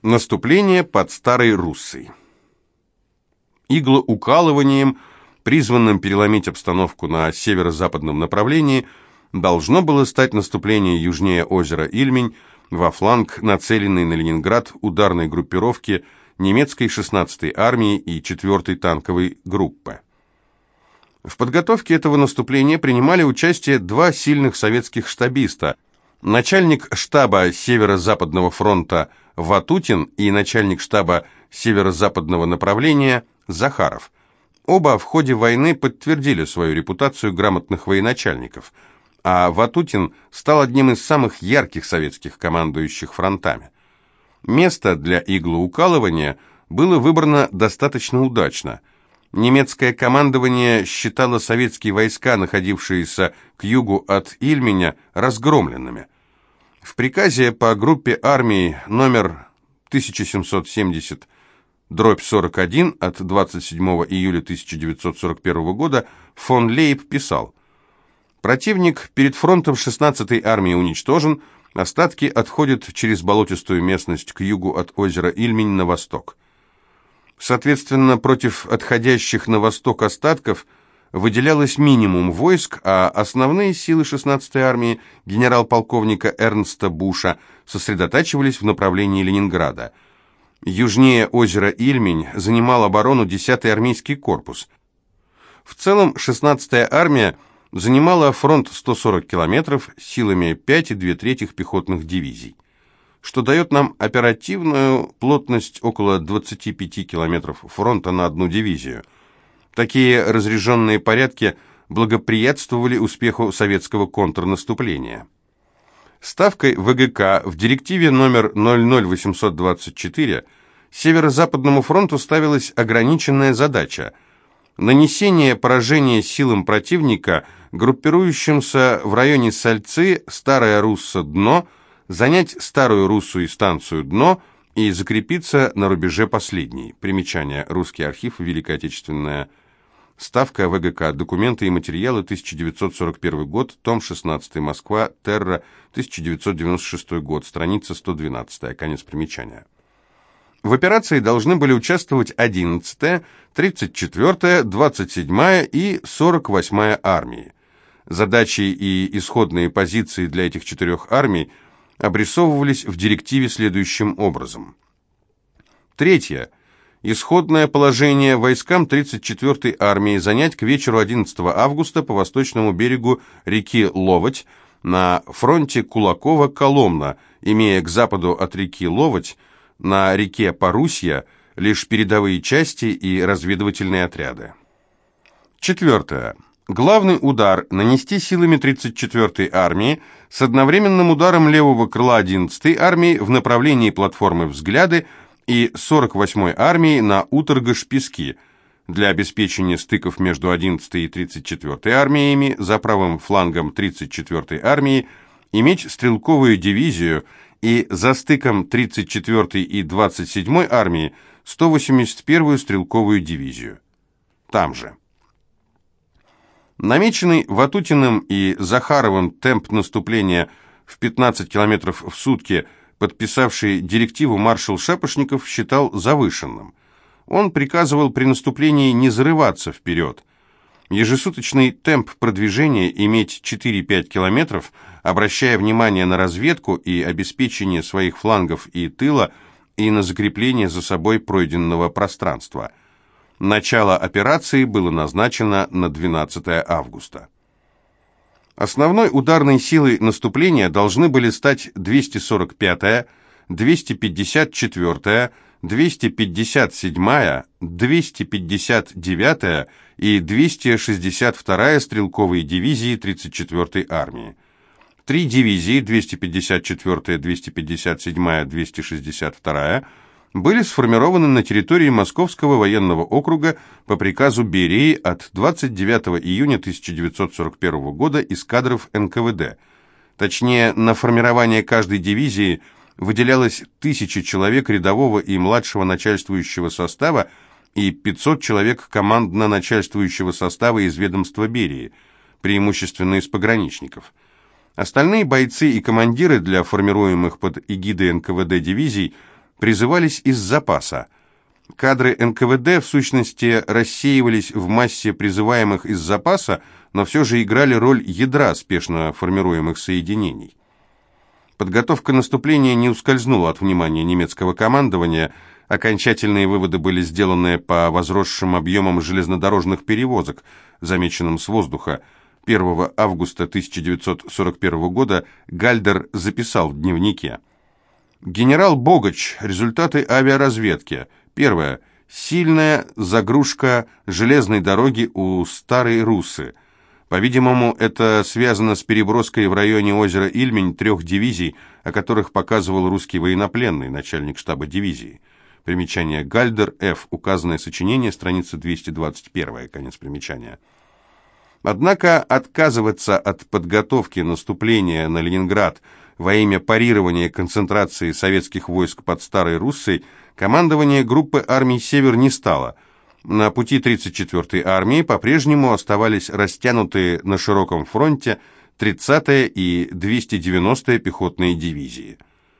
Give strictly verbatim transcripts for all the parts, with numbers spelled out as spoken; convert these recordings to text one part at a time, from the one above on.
Наступление под Старой Руссой. Иглоукалыванием, призванным переломить обстановку на северо-западном направлении, должно было стать наступление южнее озера Ильмень во фланг, нацеленной на Ленинград ударной группировки немецкой шестнадцатой армии и четвёртой танковой группы. В подготовке этого наступления принимали участие два сильных советских штабиста: начальник штаба Северо-Западного фронта Ватутин и начальник штаба Северо-Западного направления Захаров. Оба в ходе войны подтвердили свою репутацию грамотных военачальников, а Ватутин стал одним из самых ярких советских командующих фронтами. Место для иглоукалывания было выбрано достаточно удачно. Немецкое командование считало советские войска, находившиеся к югу от Ильменя, разгромленными. В приказе по группе армий номер тысяча семьсот семьдесят дробь сорок один от двадцать седьмого июля тысяча девятьсот сорок первого года фон Лейб писал: «Противник перед фронтом шестнадцатой армии уничтожен, остатки отходят через болотистую местность к югу от озера Ильмень на восток. Соответственно, против отходящих на восток остатков выделялось минимум войск, а основные силы шестнадцатой армии генерал-полковника Эрнста Буша сосредотачивались в направлении Ленинграда. Южнее озера Ильмень занимал оборону десятый армейский корпус. В целом шестнадцатая армия занимала фронт сто сорок километров силами пять и две трети пехотных дивизий, что дает нам оперативную плотность около двадцати пяти километров фронта на одну дивизию. Такие разряженные порядки благоприятствовали успеху советского контрнаступления. Ставкой ВГК в директиве номер ноль ноль восемьсот двадцать четыре Северо-Западному фронту ставилась ограниченная задача – нанесение поражения силам противника, группирующимся в районе Сальцы, Старая Русса, Дно, занять Старую Руссу и станцию Дно и закрепиться на рубеже последней. Примечание. Русский архив. Великая Отечественная. Ставка ВГК. Документы и материалы. тысяча девятьсот сорок первый год. Том шестнадцатый. Москва. Терра. тысяча девятьсот девяносто шестой год. Страница сто двенадцать. Конец примечания. В операции должны были участвовать одиннадцатая, тридцать четвёртая, двадцать седьмая и сорок восьмая армии. Задачи и исходные позиции для этих четырех армий обрисовывались в директиве следующим образом. Третье. Исходное положение: войскам тридцать четвёртой армии занять к вечеру одиннадцатого августа по восточному берегу реки Ловоть на фронте Кулакова-Коломна, имея к западу от реки Ловоть на реке Парусья лишь передовые части и разведывательные отряды. Четвертое. Главный удар нанести силами тридцать четвёртой армии с одновременным ударом левого крыла одиннадцатой армии в направлении платформы «Взгляды» и сорок восьмой армии на Уторгаш-Пески для обеспечения стыков между одиннадцатой и тридцать четвёртой армиями, за правым флангом тридцать четвёртой армии иметь стрелковую дивизию и за стыком тридцать четвёртой и двадцать седьмой армии сто восемьдесят первую стрелковую дивизию. Там же. Намеченный Ватутиным и Захаровым темп наступления в пятнадцать километров в сутки, подписавший директиву маршал Шапошников, считал завышенным. Он приказывал при наступлении не зарываться вперед. Ежесуточный темп продвижения иметь четыре-пять километров, обращая внимание на разведку и обеспечение своих флангов и тыла, и на закрепление за собой пройденного пространства. Начало операции было назначено на двенадцатое августа. Основной ударной силой наступления должны были стать двести сорок пятая, двести пятьдесят четвёртая, двести пятьдесят седьмая, двести пятьдесят девятая и двести шестьдесят вторая стрелковые дивизии тридцать четвёртой армии. Три дивизии, двести пятьдесят четвёртая, двести пятьдесят седьмая, двести шестьдесят вторая, были сформированы на территории Московского военного округа по приказу Берии от двадцать девятого июня тысяча девятьсот сорок первого года из кадров эн ка вэ дэ. Точнее, на формирование каждой дивизии выделялось тысяча человек рядового и младшего начальствующего состава и пятьсот человек командно-начальствующего состава из ведомства Берии, преимущественно из пограничников. Остальные бойцы и командиры для формируемых под эгидой эн ка вэ дэ дивизий призывались из запаса. Кадры эн ка вэ дэ, в сущности, рассеивались в массе призываемых из запаса, но все же играли роль ядра спешно формируемых соединений. Подготовка наступления не ускользнула от внимания немецкого командования. Окончательные выводы были сделаны по возросшим объемам железнодорожных перевозок, замеченным с воздуха. первого августа тысяча девятьсот сорок первого года Гальдер записал в дневнике: «Генерал Богач. Результаты авиаразведки. Первое. Сильная загрузка железной дороги у Старой Руссы. По-видимому, это связано с переброской в районе озера Ильмень трех дивизий, о которых показывал русский военнопленный, начальник штаба дивизии». Примечание Гальдер, Ф. Указанное сочинение, страница двести двадцать один, конец примечания. Однако отказываться от подготовки наступления на Ленинград во имя парирования концентрации советских войск под Старой Руссой командование группы армий «Север» не стало. На пути тридцать четвёртой армии по-прежнему оставались растянутые на широком фронте тридцатая и двести девяностая пехотные дивизии.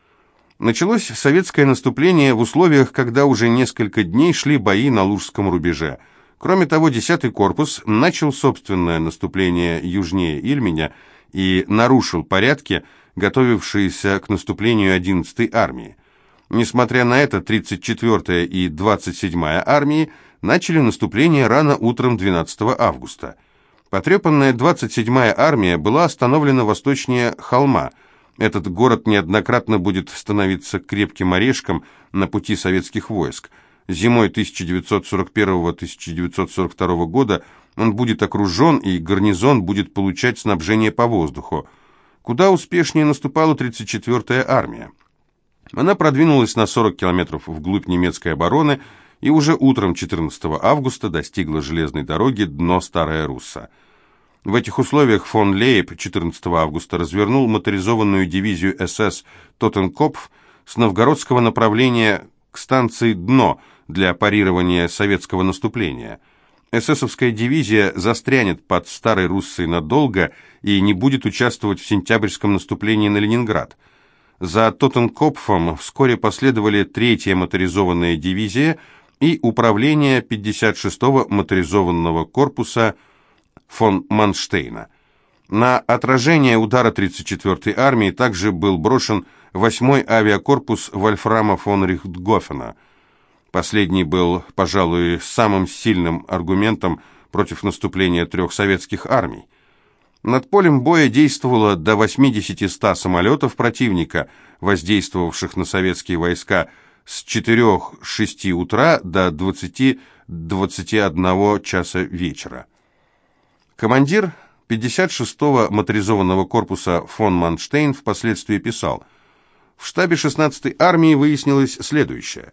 Началось советское наступление в условиях, когда уже несколько дней шли бои на Лужском рубеже. Кроме того, десятый корпус начал собственное наступление южнее Ильменя и нарушил порядки, готовившиеся к наступлению одиннадцатой армии. Несмотря на это, тридцать четвёртая и двадцать седьмая армии начали наступление рано утром двенадцатого августа. Потрепанная двадцать седьмая армия была остановлена восточнее Холма. Этот город неоднократно будет становиться крепким орешком на пути советских войск. Зимой тысяча девятьсот сорок первого — тысяча девятьсот сорок второго года он будет окружен, и гарнизон будет получать снабжение по воздуху. Куда успешнее наступала тридцать четвёртая армия. Она продвинулась на сорок километров вглубь немецкой обороны и уже утром четырнадцатого августа достигла железной дороги дно Старая Русса. В этих условиях фон Лейб четырнадцатого августа развернул моторизованную дивизию эс эс «Тоттенкопф» с новгородского направления к станции «Дно» для парирования советского наступления. эсэсовская дивизия застрянет под Старой Руссой надолго и не будет участвовать в сентябрьском наступлении на Ленинград. За Тоттенкопфом вскоре последовали третья моторизованная дивизия и управление пятьдесят шестого моторизованного корпуса фон Манштейна. На отражение удара тридцать четвёртой армии также был брошен восьмой авиакорпус Вольфрама фон Рихтгофена. Последний был, пожалуй, самым сильным аргументом против наступления трех советских армий. Над полем боя действовало до восьмидесяти-ста самолетов противника, воздействовавших на советские войска с четырёх-шести утра до двадцати-двадцати одного часа вечера. Командир пятьдесят шестого моторизованного корпуса фон Манштейн впоследствии писал: «В штабе шестнадцатой армии выяснилось следующее.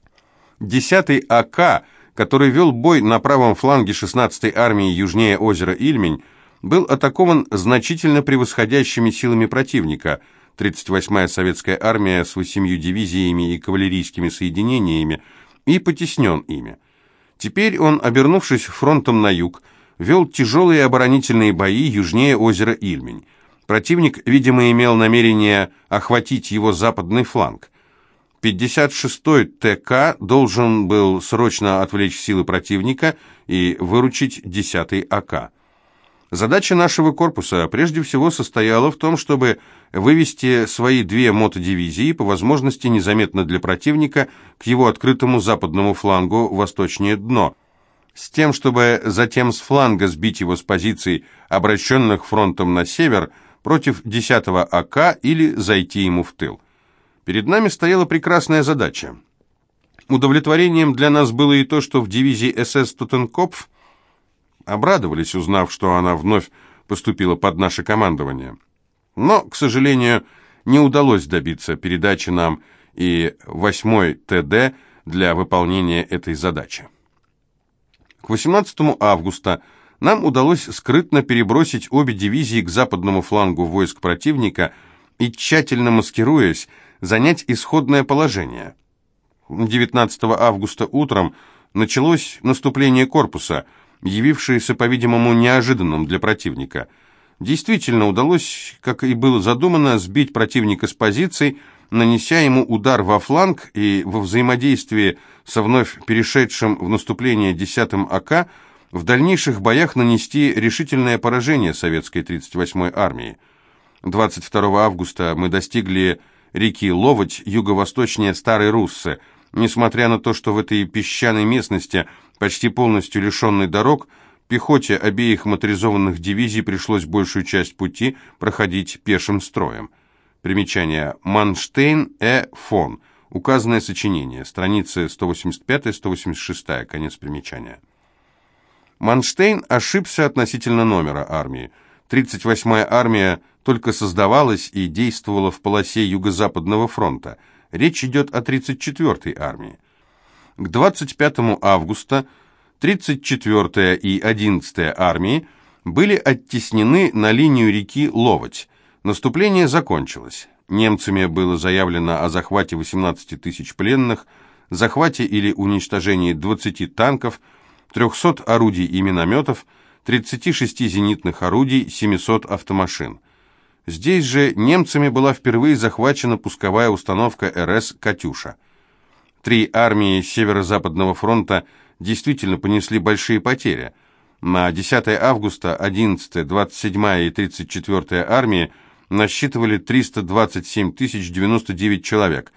десятый а ка, который вел бой на правом фланге шестнадцатой армии южнее озера Ильмень, был атакован значительно превосходящими силами противника, тридцать восьмая советская армия с восемью дивизиями и кавалерийскими соединениями, и потеснен ими. Теперь он, обернувшись фронтом на юг, вел тяжелые оборонительные бои южнее озера Ильмень. Противник, видимо, имел намерение охватить его западный фланг. пятьдесят шестой тэ ка должен был срочно отвлечь силы противника и выручить десятый а ка. Задача нашего корпуса прежде всего состояла в том, чтобы вывести свои две мотодивизии, по возможности незаметно для противника, к его открытому западному флангу восточнее Дно, с тем, чтобы затем с фланга сбить его с позиций, обращенных фронтом на север, против десятого а ка или зайти ему в тыл. Перед нами стояла прекрасная задача. Удовлетворением для нас было и то, что в дивизии эс эс «Тоттенкопф» обрадовались, узнав, что она вновь поступила под наше командование. Но, к сожалению, не удалось добиться передачи нам и восьмой тэ дэ для выполнения этой задачи. К восемнадцатому августа нам удалось скрытно перебросить обе дивизии к западному флангу войск противника и, тщательно маскируясь, занять исходное положение. девятнадцатого августа утром началось наступление корпуса, явившееся, по-видимому, неожиданным для противника. Действительно, удалось, как и было задумано, сбить противника с позиций нанеся ему удар во фланг и во взаимодействии со вновь перешедшим в наступление десятым А К в дальнейших боях нанести решительное поражение советской тридцать восьмой армии. двадцать второго августа мы достигли реки Ловоть, юго-восточнее Старой Руссы. Несмотря на то, что в этой песчаной местности, почти полностью лишенной дорог, пехоте обеих моторизованных дивизий пришлось большую часть пути проходить пешим строем. Примечание. Манштейн Э. фон. Указанное сочинение. Страницы сто восемьдесят пять - сто восемьдесят шесть. Конец примечания. Манштейн ошибся относительно номера армии. тридцать восьмая армия только создавалась и действовала в полосе Юго-Западного фронта. Речь идет о тридцать четвёртой армии. К двадцать пятому августа тридцать четвёртая и одиннадцатая армии были оттеснены на линию реки Ловоть. Наступление закончилось. Немцами было заявлено о захвате восемнадцати тысяч пленных, захвате или уничтожении двадцати танков, трёхсот орудий и минометов, тридцати шести зенитных орудий, семисот автомашин. Здесь же немцами была впервые захвачена пусковая установка Р С «Катюша». Три армии Северо-Западного фронта действительно понесли большие потери. На десятое августа одиннадцатая, двадцать седьмая и тридцать четвёртая армии насчитывали триста двадцать семь тысяч девяносто девять человек,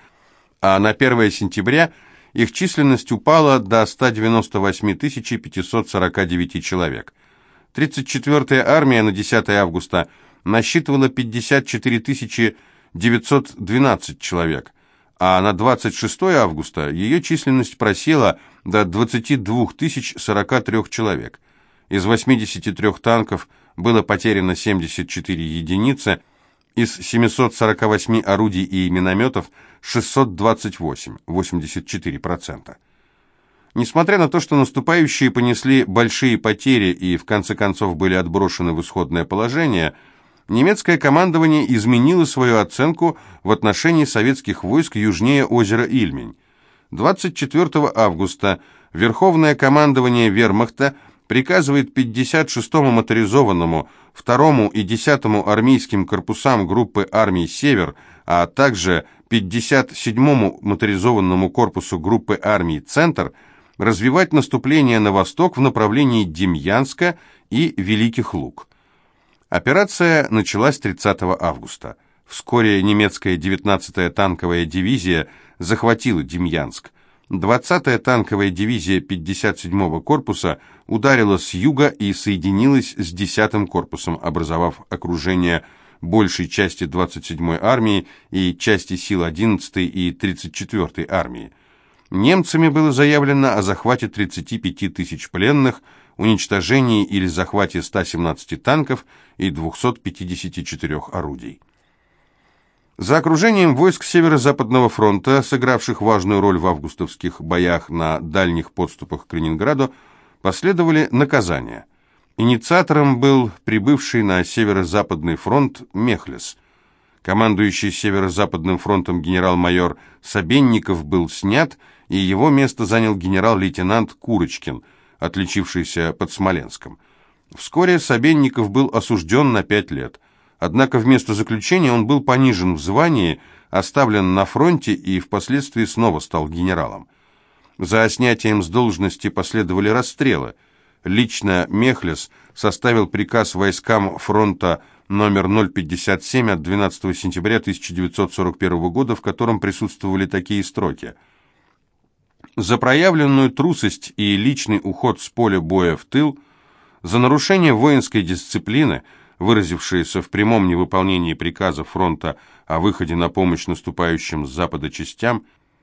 а на первое сентября их численность упала до ста девяноста восьми тысяч пятисот сорока девяти человек. тридцать четвёртая армия на десятое августа насчитывала пятьдесят четыре тысячи девятьсот двенадцать человек, а на двадцать шестое августа ее численность просела до двадцати двух тысяч сорока трёх человек. Из восьмидесяти трёх танков было потеряно семьдесят четыре единицы, из семисот сорока восьми орудий и минометов шестьсот двадцать восемь, восемьдесят четыре процента. Несмотря на то, что наступающие понесли большие потери и в конце концов были отброшены в исходное положение, немецкое командование изменило свою оценку в отношении советских войск южнее озера Ильмень. двадцать четвёртого августа Верховное командование Вермахта приказывает пятьдесят шестому моторизованному, второму и десятому армейским корпусам группы армий «Север», а также пятьдесят седьмому моторизованному корпусу группы армий «Центр» развивать наступление на восток в направлении Демьянска и Великих Луг. Операция началась тридцатого августа. Вскоре немецкая девятнадцатая танковая дивизия захватила Демьянск. двадцатая танковая дивизия пятьдесят седьмого корпуса ударила с юга и соединилась с десятым корпусом, образовав окружение большей части двадцать седьмой армии и части сил одиннадцатой и тридцать четвёртой армии. Немцами было заявлено о захвате тридцати пяти тысяч пленных, уничтожении или захвате ста семнадцати танков и двухсот пятидесяти четырёх орудий. За окружением войск Северо-Западного фронта, сыгравших важную роль в августовских боях на дальних подступах к Ленинграду, последовали наказания. Инициатором был прибывший на Северо-Западный фронт Мехлис. Командующий Северо-Западным фронтом генерал-майор Собенников был снят, и его место занял генерал-лейтенант Курочкин, отличившийся под Смоленском. Вскоре Собенников был осужден на пять лет. Однако вместо заключения он был понижен в звании, оставлен на фронте и впоследствии снова стал генералом. За снятием с должности последовали расстрелы. Лично Мехлис составил приказ войскам фронта номер ноль пятьдесят семь от двенадцатого сентября тысяча девятьсот сорок первого года, в котором присутствовали такие строки: «За проявленную трусость и личный уход с поля боя в тыл, за нарушение воинской дисциплины, выразившиеся в прямом невыполнении приказа фронта о выходе на помощь наступающим с запада частям,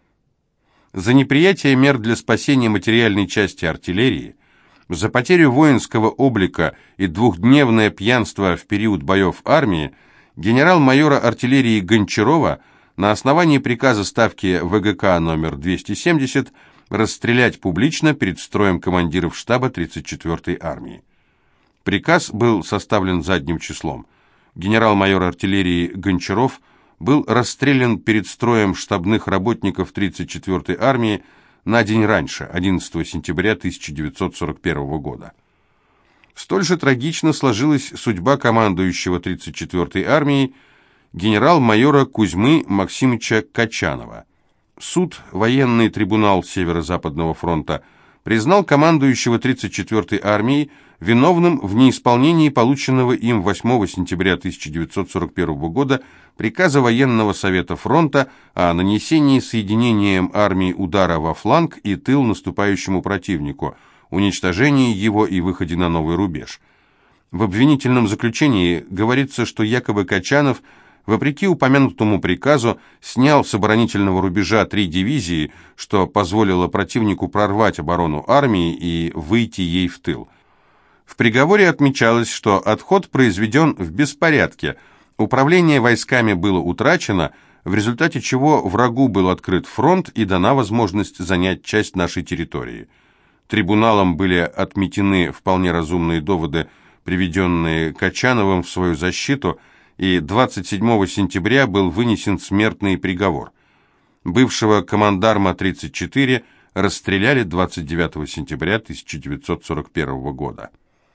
за неприятие мер для спасения материальной части артиллерии, за потерю воинского облика и двухдневное пьянство в период боев армии, генерал-майора артиллерии Гончарова на основании приказа ставки В Г К номер двести семьдесят расстрелять публично перед строем командиров штаба тридцать четвёртой армии. Приказ был составлен задним числом. Генерал-майор артиллерии Гончаров был расстрелян перед строем штабных работников тридцать четвёртой армии на день раньше, одиннадцатого сентября тысяча девятьсот сорок первого года. Столь же трагично сложилась судьба командующего тридцать четвёртой армией генерал-майора Кузьмы Максимовича Качанова. Суд, военный трибунал Северо-Западного фронта, признал командующего тридцать четвёртой армией виновным в неисполнении полученного им восьмого сентября тысяча девятьсот сорок первого года приказа военного совета фронта о нанесении соединением армии удара во фланг и тыл наступающему противнику, уничтожении его и выходе на новый рубеж. В обвинительном заключении говорится, что якобы Качанов, вопреки упомянутому приказу, снял с оборонительного рубежа три дивизии, что позволило противнику прорвать оборону армии и выйти ей в тыл. В приговоре отмечалось, что отход произведен в беспорядке, управление войсками было утрачено, в результате чего врагу был открыт фронт и дана возможность занять часть нашей территории. Трибуналом были отметены вполне разумные доводы, приведенные Качановым в свою защиту, и двадцать седьмого сентября был вынесен смертный приговор. Бывшего командарма тридцать четыре расстреляли двадцать девятого сентября тысяча девятьсот сорок первого года.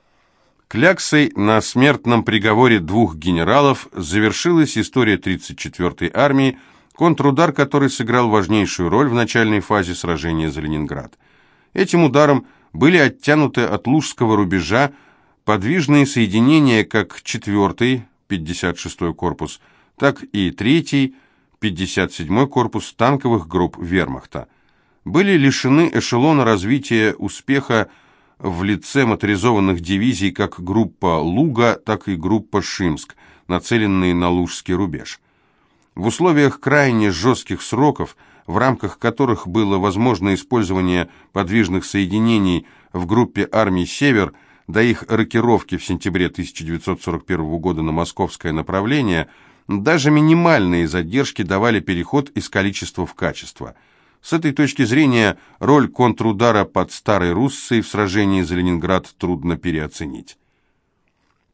Кляксой на смертном приговоре двух генералов завершилась история тридцать четвёртой армии, контрудар которой сыграл важнейшую роль в начальной фазе сражения за Ленинград. Этим ударом были оттянуты от Лужского рубежа подвижные соединения как четвёртый, пятьдесят шестой корпус, так и третий, пятьдесят седьмой корпус танковых групп вермахта. Были лишены эшелона развития успеха в лице моторизованных дивизий как группа Луга, так и группа Шимск, нацеленные на Лужский рубеж. В условиях крайне жестких сроков, в рамках которых было возможно использование подвижных соединений в группе армий «Север», до их рокировки в сентябре тысяча девятьсот сорок первого года на московское направление, даже минимальные задержки давали переход из количества в качество. С этой точки зрения роль контрудара под Старой Руссой в сражении за Ленинград трудно переоценить.